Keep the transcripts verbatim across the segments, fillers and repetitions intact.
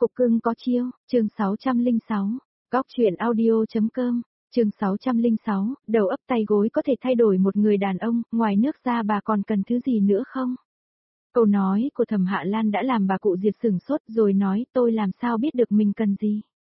Cục cưng có chiêu, chương sáu trăm lẻ sáu, góc truyện audio.com, chương sáu trăm lẻ sáu, đầu ấp tay gối có thể thay đổi một người đàn ông, ngoài nước ra bà còn cần thứ gì nữa không? Câu nói của Thẩm Hạ Lan đã làm bà cụ Diệp sửng sốt rồi nói tôi làm sao biết được mình cần gì.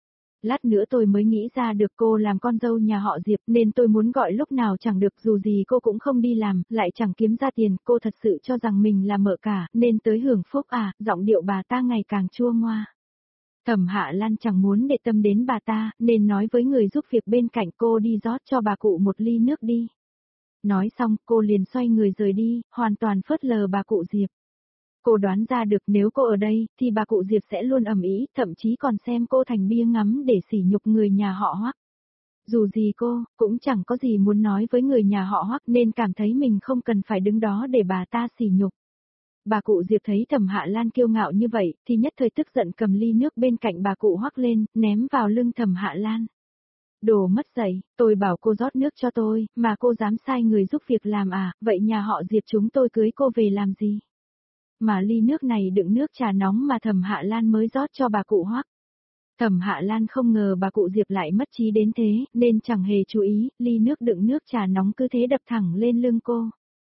Lát nữa tôi mới nghĩ ra được cô làm con dâu nhà họ Diệp nên tôi muốn gọi lúc nào chẳng được, dù gì cô cũng không đi làm, lại chẳng kiếm ra tiền, cô thật sự cho rằng mình là mợ cả, nên tới hưởng phúc à, giọng điệu bà ta ngày càng chua ngoa. Thẩm Hạ Lan chẳng muốn để tâm đến bà ta, nên nói với người giúp việc bên cạnh cô đi rót cho bà cụ một ly nước đi. Nói xong cô liền xoay người rời đi, hoàn toàn phớt lờ bà cụ Diệp. Cô đoán ra được nếu cô ở đây, thì bà cụ Diệp sẽ luôn ầm ĩ, thậm chí còn xem cô thành bia ngắm để sỉ nhục người nhà họ Hoắc. Dù gì cô, cũng chẳng có gì muốn nói với người nhà họ Hoắc nên cảm thấy mình không cần phải đứng đó để bà ta sỉ nhục. Bà cụ Diệp thấy Thẩm Hạ Lan kiêu ngạo như vậy, thì nhất thời tức giận cầm ly nước bên cạnh bà cụ Hoắc lên, ném vào lưng Thẩm Hạ Lan. Đồ mất dạy, tôi bảo cô rót nước cho tôi, mà cô dám sai người giúp việc làm à, vậy nhà họ Diệp chúng tôi cưới cô về làm gì? Mà ly nước này đựng nước trà nóng mà Thẩm Hạ Lan mới rót cho bà cụ Hoắc. Thẩm Hạ Lan không ngờ bà cụ Diệp lại mất trí đến thế, nên chẳng hề chú ý, ly nước đựng nước trà nóng cứ thế đập thẳng lên lưng cô.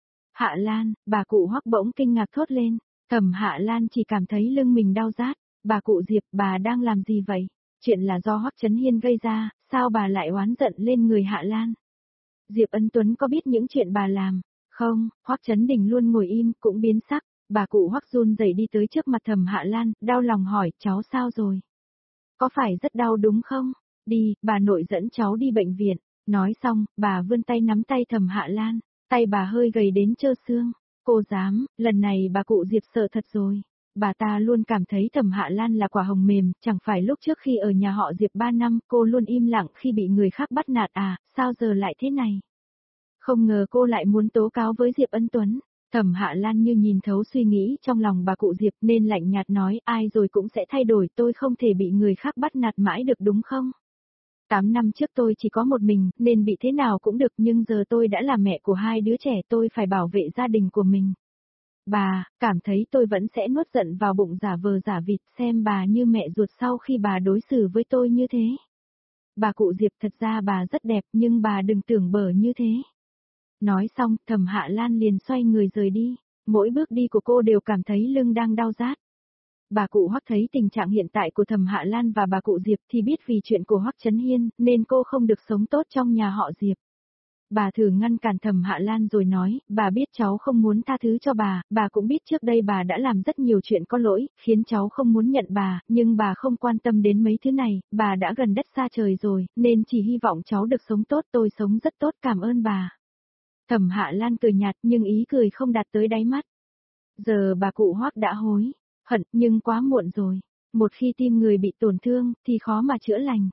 Hạ Lan, bà cụ Hoắc bỗng kinh ngạc thốt lên, Thẩm Hạ Lan chỉ cảm thấy lưng mình đau rát, bà cụ Diệp, bà đang làm gì vậy? Chuyện là do Hoắc Chấn Hiên gây ra, sao bà lại oán giận lên người Hạ Lan? Diệp Ân Tuấn có biết những chuyện bà làm? Không, Hoắc Chấn Đình luôn ngồi im, cũng biến sắc. Bà cụ Hoắc run rẩy đi tới trước mặt Thẩm Hạ Lan, đau lòng hỏi, cháu sao rồi? Có phải rất đau đúng không? Đi, bà nội dẫn cháu đi bệnh viện. Nói xong, bà vươn tay nắm tay Thẩm Hạ Lan, tay bà hơi gầy đến trơ xương. Cô dám, lần này bà cụ Diệp sợ thật rồi. Bà ta luôn cảm thấy Thẩm Hạ Lan là quả hồng mềm, chẳng phải lúc trước khi ở nhà họ Diệp ba năm cô luôn im lặng khi bị người khác bắt nạt à, sao giờ lại thế này? Không ngờ cô lại muốn tố cáo với Diệp Ân Tuấn. Thẩm Hạ Lan như nhìn thấu suy nghĩ trong lòng bà cụ Diệp nên lạnh nhạt nói, ai rồi cũng sẽ thay đổi, tôi không thể bị người khác bắt nạt mãi được đúng không? Tám năm trước tôi chỉ có một mình nên bị thế nào cũng được, nhưng giờ tôi đã là mẹ của hai đứa trẻ, tôi phải bảo vệ gia đình của mình. Bà, cảm thấy tôi vẫn sẽ nuốt giận vào bụng giả vờ giả vịt, xem bà như mẹ ruột sau khi bà đối xử với tôi như thế. Bà cụ Diệp, thật ra bà rất đẹp nhưng bà đừng tưởng bở như thế. Nói xong, Thẩm Hạ Lan liền xoay người rời đi, mỗi bước đi của cô đều cảm thấy lưng đang đau rát. Bà cụ Hoắc thấy tình trạng hiện tại của Thẩm Hạ Lan và bà cụ Diệp thì biết vì chuyện của Hoắc Chấn Hiên nên cô không được sống tốt trong nhà họ Diệp. Bà thử ngăn cản Thẩm Hạ Lan rồi nói, bà biết cháu không muốn tha thứ cho bà, bà cũng biết trước đây bà đã làm rất nhiều chuyện có lỗi, khiến cháu không muốn nhận bà, nhưng bà không quan tâm đến mấy thứ này, bà đã gần đất xa trời rồi, nên chỉ hy vọng cháu được sống tốt, tôi sống rất tốt, cảm ơn bà. Thẩm Hạ Lan cười nhạt nhưng ý cười không đạt tới đáy mắt. Giờ bà cụ Hoắc đã hối hận nhưng quá muộn rồi. Một khi tim người bị tổn thương thì khó mà chữa lành.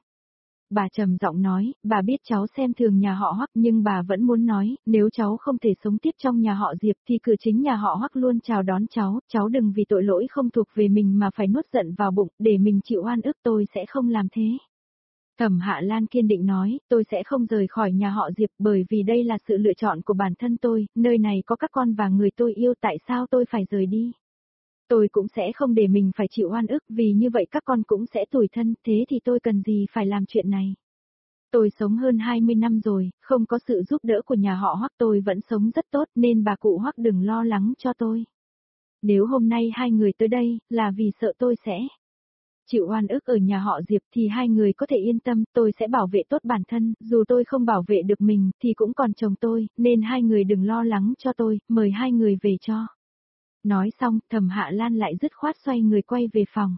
Bà trầm giọng nói, bà biết cháu xem thường nhà họ Hoắc nhưng bà vẫn muốn nói, nếu cháu không thể sống tiếp trong nhà họ Diệp thì cửa chính nhà họ Hoắc luôn chào đón cháu, cháu đừng vì tội lỗi không thuộc về mình mà phải nuốt giận vào bụng, để mình chịu oan ức, tôi sẽ không làm thế. Thẩm Hạ Lan kiên định nói, tôi sẽ không rời khỏi nhà họ Diệp bởi vì đây là sự lựa chọn của bản thân tôi, nơi này có các con và người tôi yêu, tại sao tôi phải rời đi? Tôi cũng sẽ không để mình phải chịu oan ức vì như vậy các con cũng sẽ tủi thân, thế thì tôi cần gì phải làm chuyện này? Tôi sống hơn hai mươi năm rồi, không có sự giúp đỡ của nhà họ Hoắc tôi vẫn sống rất tốt nên bà cụ Hoắc đừng lo lắng cho tôi. Nếu hôm nay hai người tới đây là vì sợ tôi sẽ chịu oan ức ở nhà họ Diệp thì hai người có thể yên tâm, tôi sẽ bảo vệ tốt bản thân, dù tôi không bảo vệ được mình thì cũng còn chồng tôi, nên hai người đừng lo lắng cho tôi, mời hai người về cho. Nói xong, Thẩm Hạ Lan lại dứt khoát xoay người quay về phòng.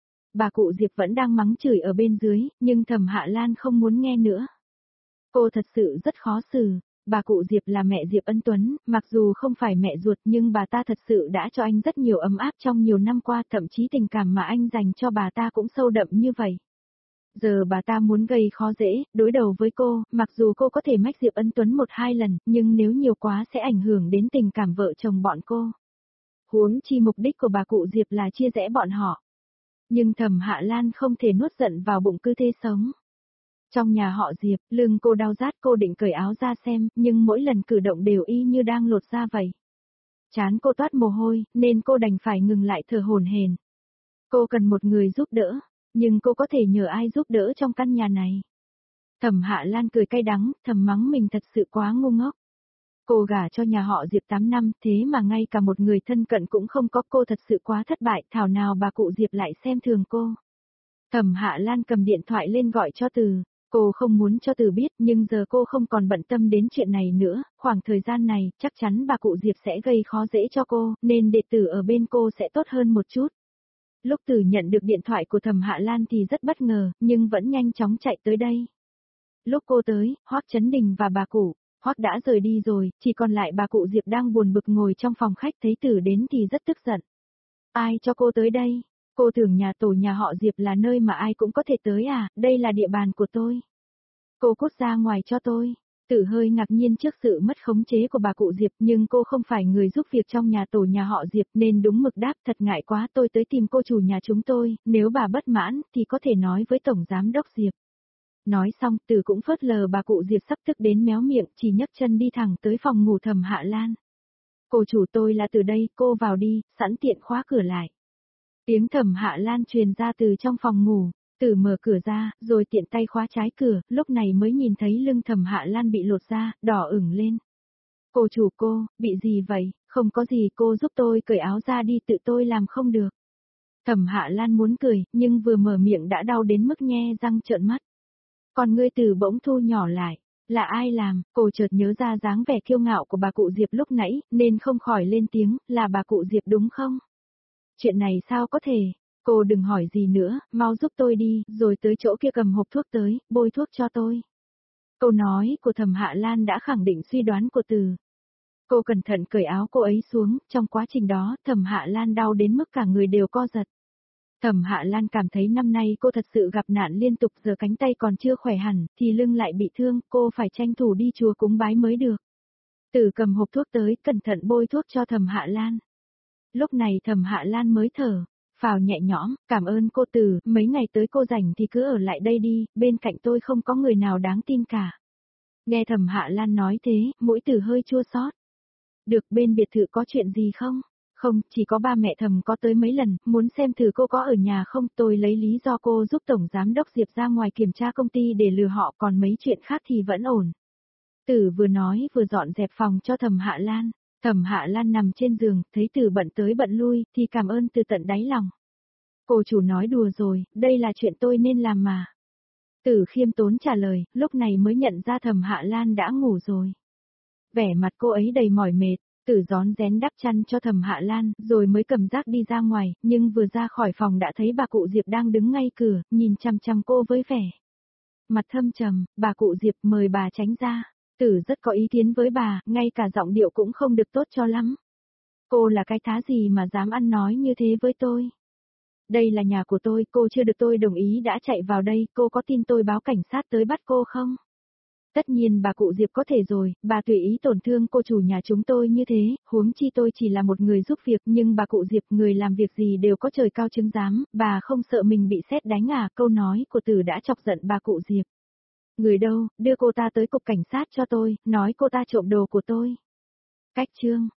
Bà cụ Diệp vẫn đang mắng chửi ở bên dưới, nhưng Thẩm Hạ Lan không muốn nghe nữa. Cô thật sự rất khó xử. Bà cụ Diệp là mẹ Diệp Ân Tuấn, mặc dù không phải mẹ ruột nhưng bà ta thật sự đã cho anh rất nhiều ấm áp trong nhiều năm qua, thậm chí tình cảm mà anh dành cho bà ta cũng sâu đậm như vậy. Giờ bà ta muốn gây khó dễ, đối đầu với cô, mặc dù cô có thể mách Diệp Ân Tuấn một hai lần, nhưng nếu nhiều quá sẽ ảnh hưởng đến tình cảm vợ chồng bọn cô. Huống chi mục đích của bà cụ Diệp là chia rẽ bọn họ. Nhưng Thẩm Hạ Lan không thể nuốt giận vào bụng cứ thế sống. Trong nhà họ Diệp, lưng cô đau rát, cô định cởi áo ra xem, nhưng mỗi lần cử động đều y như đang lột da vậy. Trán cô toát mồ hôi, nên cô đành phải ngừng lại thở hổn hển. Cô cần một người giúp đỡ, nhưng cô có thể nhờ ai giúp đỡ trong căn nhà này? Thẩm Hạ Lan cười cay đắng, thầm mắng mình thật sự quá ngu ngốc. Cô gả cho nhà họ Diệp tám năm, thế mà ngay cả một người thân cận cũng không có, cô thật sự quá thất bại, thảo nào bà cụ Diệp lại xem thường cô. Thẩm Hạ Lan cầm điện thoại lên gọi cho Từ, cô không muốn cho Từ biết nhưng giờ cô không còn bận tâm đến chuyện này nữa, khoảng thời gian này chắc chắn bà cụ Diệp sẽ gây khó dễ cho cô, nên để Từ ở bên cô sẽ tốt hơn một chút. Lúc Từ nhận được điện thoại của Thẩm Hạ Lan thì rất bất ngờ, nhưng vẫn nhanh chóng chạy tới đây. Lúc cô tới, Hoắc Chấn Đình và bà cụ, Hoắc đã rời đi rồi, chỉ còn lại bà cụ Diệp đang buồn bực ngồi trong phòng khách, thấy Từ đến thì rất tức giận. Ai cho cô tới đây? Cô tưởng nhà tổ nhà họ Diệp là nơi mà ai cũng có thể tới à, đây là địa bàn của tôi. Cô cút ra ngoài cho tôi. Tử hơi ngạc nhiên trước sự mất khống chế của bà cụ Diệp, nhưng cô không phải người giúp việc trong nhà tổ nhà họ Diệp nên đúng mực đáp, thật ngại quá, tôi tới tìm cô chủ nhà chúng tôi, nếu bà bất mãn thì có thể nói với tổng giám đốc Diệp. Nói xong, Tử cũng phớt lờ bà cụ Diệp sắp tức đến méo miệng, chỉ nhấc chân đi thẳng tới phòng ngủ Thẩm Hạ Lan. Cô chủ, tôi là Từ đây, cô vào đi, sẵn tiện khóa cửa lại. Tiếng Thẩm Hạ Lan truyền ra từ trong phòng ngủ. Tử mở cửa ra, rồi tiện tay khóa trái cửa, lúc này mới nhìn thấy lưng Thẩm Hạ Lan bị lột ra, đỏ ửng lên. Cô chủ, cô, bị gì vậy? Không có gì, cô giúp tôi cởi áo ra đi, tự tôi làm không được. Thẩm Hạ Lan muốn cười, nhưng vừa mở miệng đã đau đến mức nhe răng trợn mắt. Còn ngươi Tử bỗng thu nhỏ lại, là ai làm? Cô chợt nhớ ra dáng vẻ kiêu ngạo của bà cụ Diệp lúc nãy, nên không khỏi lên tiếng, là bà cụ Diệp đúng không? Chuyện này sao có thể? Cô đừng hỏi gì nữa, mau giúp tôi đi, rồi tới chỗ kia cầm hộp thuốc tới, bôi thuốc cho tôi. Câu nói của Thẩm Hạ Lan đã khẳng định suy đoán của Từ. Cô cẩn thận cởi áo cô ấy xuống, trong quá trình đó, Thẩm Hạ Lan đau đến mức cả người đều co giật. Thẩm Hạ Lan cảm thấy năm nay cô thật sự gặp nạn liên tục, giờ cánh tay còn chưa khỏe hẳn, thì lưng lại bị thương, cô phải tranh thủ đi chùa cúng bái mới được. Từ cầm hộp thuốc tới, cẩn thận bôi thuốc cho Thẩm Hạ Lan. Lúc này Thẩm Hạ Lan mới thở phào nhẹ nhõm, cảm ơn cô Từ, mấy ngày tới cô rảnh thì cứ ở lại đây đi, bên cạnh tôi không có người nào đáng tin cả. Nghe Thẩm Hạ Lan nói thế, mũi Từ hơi chua xót. Được, bên biệt thự có chuyện gì không? Không, chỉ có ba mẹ Thẩm có tới mấy lần, muốn xem thử cô có ở nhà không, tôi lấy lý do cô giúp Tổng Giám Đốc Diệp ra ngoài kiểm tra công ty để lừa họ, còn mấy chuyện khác thì vẫn ổn. Từ vừa nói vừa dọn dẹp phòng cho Thẩm Hạ Lan. Thẩm Hạ Lan nằm trên giường, thấy Từ bận tới bận lui, thì cảm ơn từ tận đáy lòng. Cô chủ nói đùa rồi, đây là chuyện tôi nên làm mà. Từ khiêm tốn trả lời, lúc này mới nhận ra Thẩm Hạ Lan đã ngủ rồi. Vẻ mặt cô ấy đầy mỏi mệt, Từ rón rén đắp chăn cho Thẩm Hạ Lan, rồi mới cầm rác đi ra ngoài, nhưng vừa ra khỏi phòng đã thấy bà cụ Diệp đang đứng ngay cửa, nhìn chằm chằm cô với vẻ mặt thâm trầm. Bà cụ Diệp, mời bà tránh ra. Tử rất có ý kiến với bà, ngay cả giọng điệu cũng không được tốt cho lắm. Cô là cái thá gì mà dám ăn nói như thế với tôi? Đây là nhà của tôi, cô chưa được tôi đồng ý đã chạy vào đây, cô có tin tôi báo cảnh sát tới bắt cô không? Tất nhiên bà cụ Diệp có thể rồi, bà tùy ý tổn thương cô chủ nhà chúng tôi như thế, huống chi tôi chỉ là một người giúp việc, nhưng bà cụ Diệp, người làm việc gì đều có trời cao chứng giám, bà không sợ mình bị sét đánh à? Câu nói của Tử đã chọc giận bà cụ Diệp. Người đâu, đưa cô ta tới cục cảnh sát cho tôi, nói cô ta trộm đồ của tôi. Cách chương